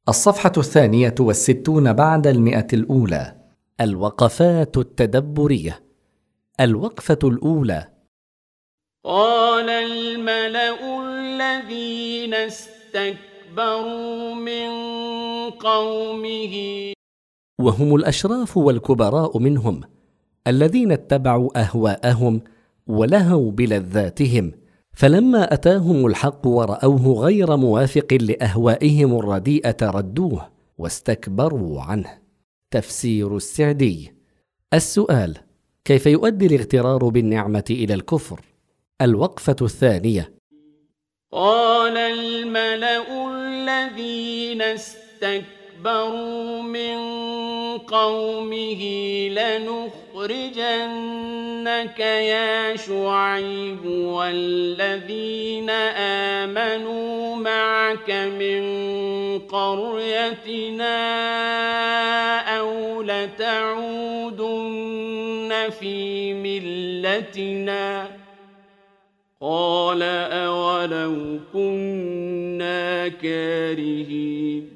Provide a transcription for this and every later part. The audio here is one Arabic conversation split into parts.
الصفحة 62 بعد 100. الوقفات التدبرية. الوقفة الأولى: قال الملأ الذين استكبروا من قومه، وهم الأشراف والكبراء منهم الذين اتبعوا أهواءهم ولهوا بلذاتهم، فلما أتاهم الحق ورأوه غير موافق لأهوائهم الرديئة ردوه واستكبروا عنه. تفسير السعدي. السؤال: كيف يؤدي الاغترار بالنعمة إلى الكفر؟ الوقفة الثانية: قال الملأ الذين استكبروا من قومه لنخرجنك يا شعيب والذين آمنوا معك من قريتنا أو لتعودن في ملتنا. قال أولو كنا كارهين.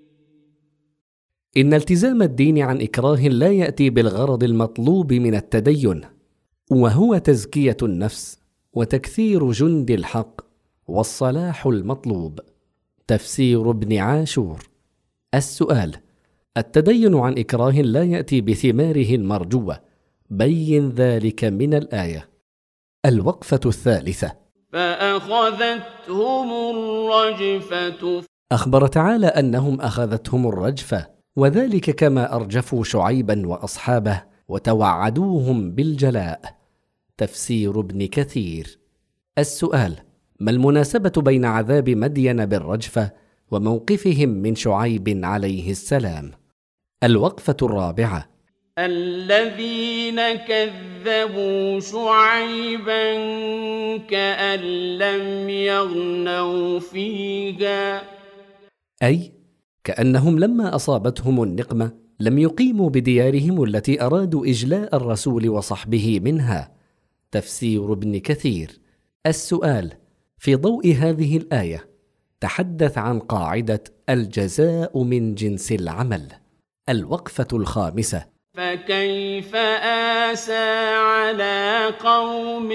إن التزام الدين عن إكراه لا يأتي بالغرض المطلوب من التدين، وهو تزكية النفس وتكثير جند الحق والصلاح المطلوب. تفسير ابن عاشور. السؤال: التدين عن إكراه لا يأتي بثماره المرجوة، بين ذلك من الآية. الوقفة الثالثة: فأخذتهم الرجفة. أخبر تعالى أنهم أخذتهم الرجفة، وذلك كما أرجفوا شعيبا وأصحابه وتوعدوهم بالجلاء. تفسير ابن كثير. السؤال: ما المناسبة بين عذاب مدين بالرجفة وموقفهم من شعيب عليه السلام؟ الوقفة الرابعة: الذين كذبوا شعيبا كأن لم يغنوا فيها، أي كأنهم لما أصابتهم النقمة لم يقيموا بديارهم التي أرادوا إجلاء الرسول وصحبه منها. تفسير ابن كثير. السؤال: في ضوء هذه الآية تحدث عن قاعدة الجزاء من جنس العمل. الوقفة الخامسة: فكيف آسى على قوم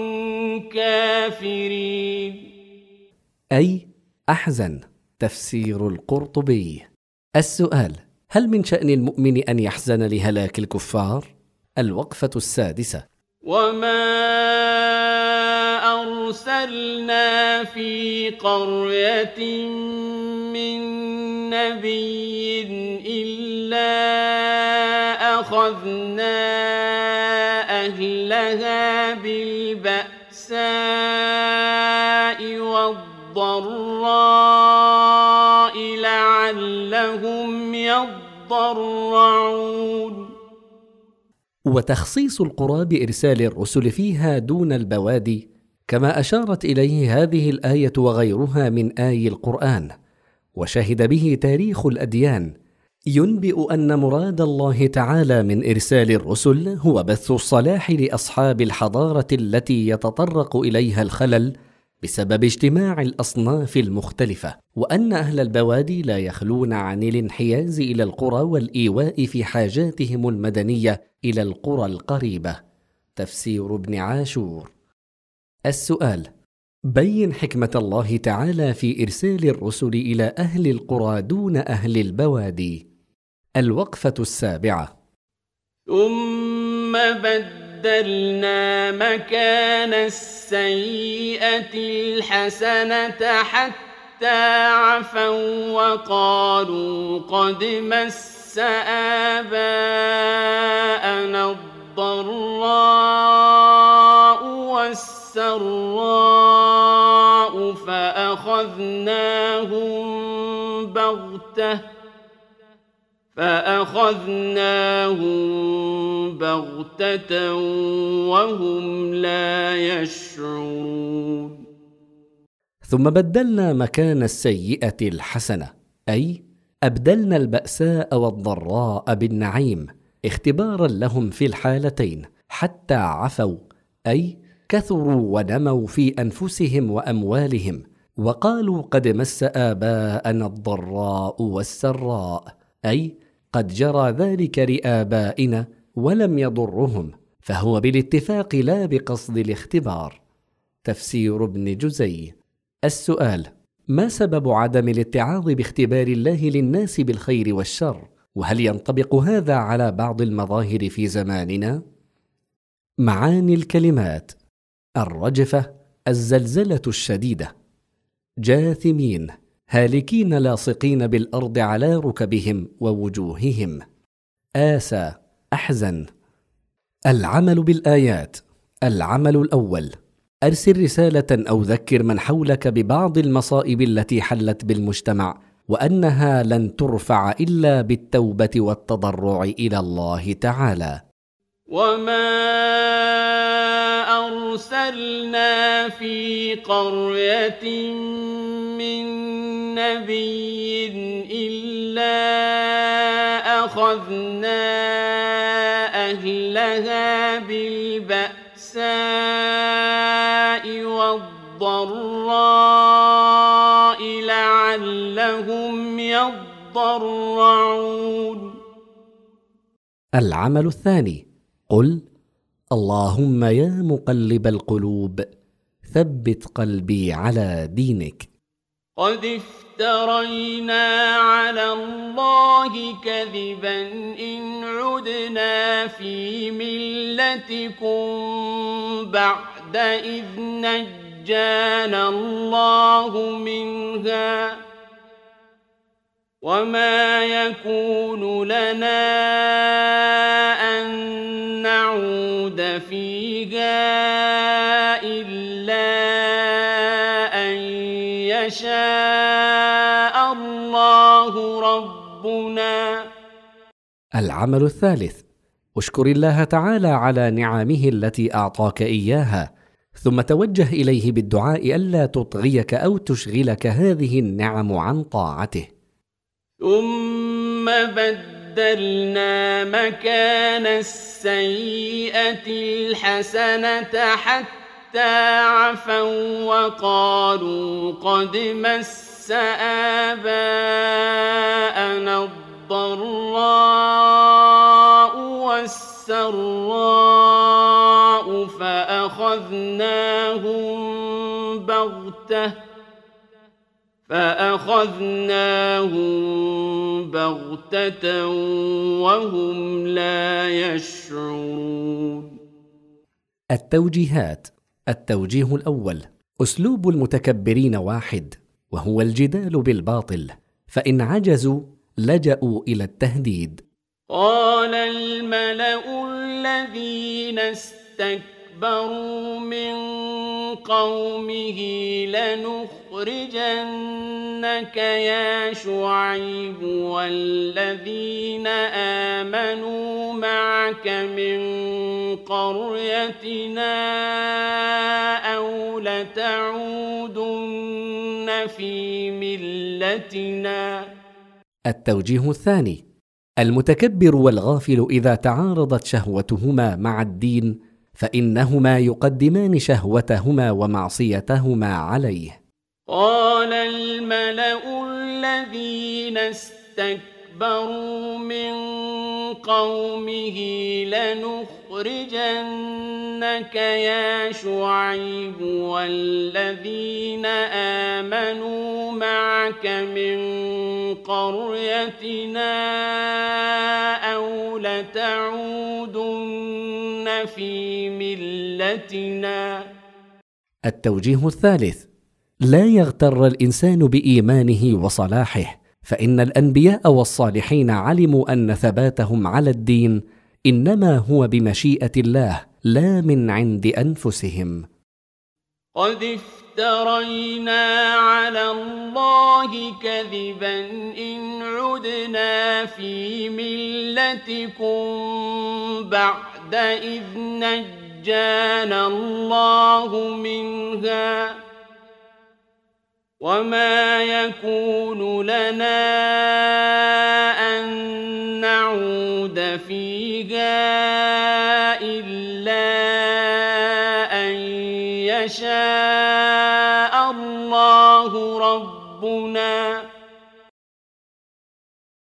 كافرين. أي أحزن. تفسير القرطبي. السؤال: هل من شأن المؤمن أن يحزن لهلاك الكفار؟ الوقفة السادسة: وما أرسلنا في قرية من نبي إلا أخذنا أهلها بالبأساء والضراء لعلهم يضرعون. وتخصيص القرى بإرسال الرسل فيها دون البوادي، كما أشارت إليه هذه الآية وغيرها من آي القرآن، وشهد به تاريخ الأديان، ينبئ أن مراد الله تعالى من إرسال الرسل هو بث الصلاح لأصحاب الحضارة التي يتطرق إليها الخلل بسبب اجتماع الأصناف المختلفة، وأن أهل البوادي لا يخلون عن الانحياز إلى القرى والإيواء في حاجاتهم المدنية إلى القرى القريبة. تفسير ابن عاشور. السؤال: بين حكمة الله تعالى في إرسال الرسل إلى أهل القرى دون أهل البوادي. الوقفة السابعة: ثم بدلنا مكان السيئة الحسنة حتى عفوا وقالوا قد مس آباءنا الضراء والسراء فأخذناهم بغتة وهم لا يشعرون. ثم بدلنا مكان السيئة الحسنة، أي أبدلنا البأساء والضراء بالنعيم اختبارا لهم في الحالتين حتى عفوا، أي كثروا ونموا في أنفسهم وأموالهم، وقالوا قد مس آباءنا الضراء والسراء، أي قد جرى ذلك لآبائنا ولم يضرهم، فهو بالاتفاق لا بقصد الاختبار. تفسير ابن جزي. السؤال: ما سبب عدم الاتعاظ باختبار الله للناس بالخير والشر؟ وهل ينطبق هذا على بعض المظاهر في زماننا؟ معاني الكلمات: الرجفة، الزلزلة الشديدة. جاثمين، هالكين لاصقين بالأرض على ركبهم ووجوههم. آسى، أحزن. العمل بالآيات. العمل الأول: أرسل رسالة أو ذكر من حولك ببعض المصائب التي حلت بالمجتمع، وأنها لن ترفع إلا بالتوبة والتضرع إلى الله تعالى. وما أرسلنا في قرية من نبي إلا أخذنا أهلها بالبأساء والضراء لعلهم يضرعون. العمل الثاني: قل اللهم يا مقلب القلوب ثبت قلبي على دينك. قد افترينا على الله كذبا إن عدنا في ملتكم بعد إذ نجانا الله منها، وما يكون لنا أن نعود فيها إلا أن يشاء الله ربنا. العمل الثالث: اشكر الله تعالى على نعمه التي أعطاك إياها، ثم توجه إليه بالدعاء ألا تطغيك أو تشغلك هذه النعم عن طاعته. ثم بدلنا مكان السيئة الحسنة حتى عفوا وقالوا قد مس آباءنا الضراء والسراء فأخذناهم بغتة وهم لا يشعرون. التوجيهات. التوجيه الأول: أسلوب المتكبرين واحد، وهو الجدال بالباطل، فإن عجزوا لجأوا إلى التهديد. قال الملأ الذين استكبروا من قومه لنخرجنك يا شعيب والذين آمنوا معك من قريتنا أو لتعودن في ملتنا. التوجيه الثاني: المتكبر والغافل إذا تعارضت شهوتهما مع الدين فإنهما يقدمان شهوتهما ومعصيتهما عليه. قال الملأ الذين استكبروا من قومه لنخرجنك يا شعيب والذين آمنوا معك من قريتنا أو لتعودن في ملتنا. التوجيه الثالث: لا يغتر الإنسان بإيمانه وصلاحه، فإن الأنبياء والصالحين علموا أن ثباتهم على الدين إنما هو بمشيئة الله لا من عند أنفسهم. قد افترينا على الله كذبا إن عدنا في ملتكم بعد إذ نجانا الله منها، وما يكون لنا أن نعود فيها إلا أن يشاء الله الله ربنا